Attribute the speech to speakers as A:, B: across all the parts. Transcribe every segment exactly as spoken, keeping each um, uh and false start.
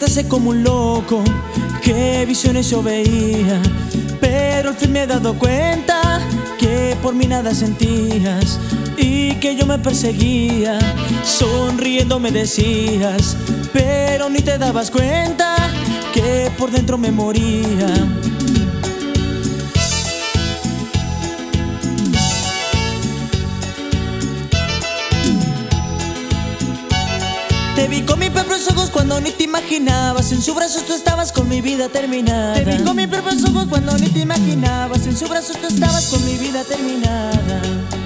A: trataste como un loco, qué visiones yo veía, pero al fin me he dado cuenta que por mí nada sentías y que yo me perseguía. Sonriendo me decías, pero ni te dabas cuenta que por dentro me moría. Te vi con mis propios ojos cuando ni te imaginabas, en sus brazos tú estabas con mi vida terminada. Te vi con mis propios ojos cuando ni te imaginabas, en sus brazos tú estabas con mi vida terminada.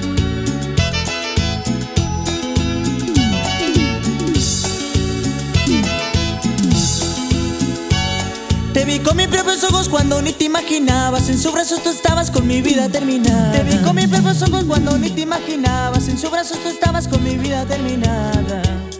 A: Te vi con mis propios ojos cuando ni te imaginabas, en sus brazos tú estabas con mi vida terminada. Te vi con mis propios ojos cuando ni te imaginabas, en sus brazos tú estabas con mi vida terminada.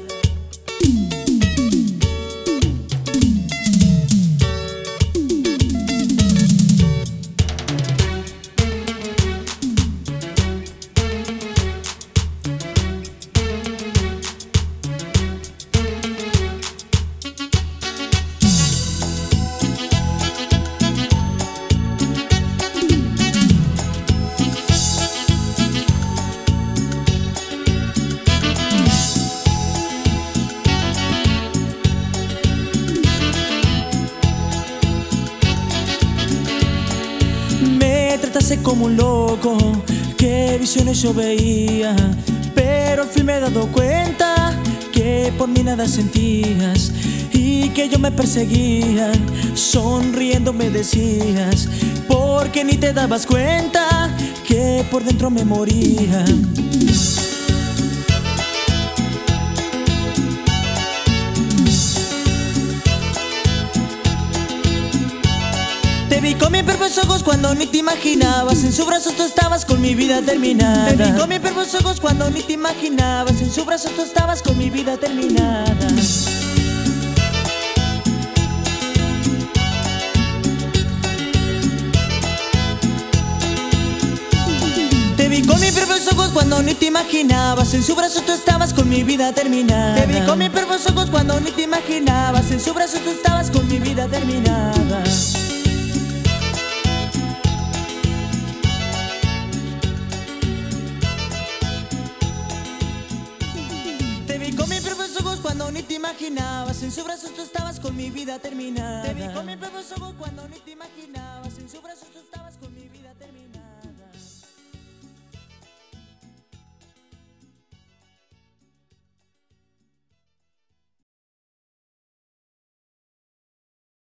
A: Me trataste como un loco, qué visiones yo veía, pero al fin me he dado cuenta que por mí nada sentías y que yo me perseguía. Sonriendo me decías, porque ni te dabas cuenta que por dentro me moría. Te vi con mis propios ojos cuando ni te imaginabas, en sus brazos tú estabas con mi vida terminada. Te vi con mis propios ojos cuando ni te imaginabas, en sus brazos tú estabas con mi vida terminada. Te vi con mis propios ojos cuando ni te imaginabas, en sus brazos tú estabas con mi vida terminada. Te vi con mis propios ojos cuando ni te imaginabas, en sus brazos tú estabas con mi vida terminada. Te vi con mis propios ojos cuando ni te imaginabas, en sus brazos tú estabas con mi vida terminada. Te vi con mis propios ojos cuando ni te imaginabas, en sus brazos tú estabas con mi vida terminada.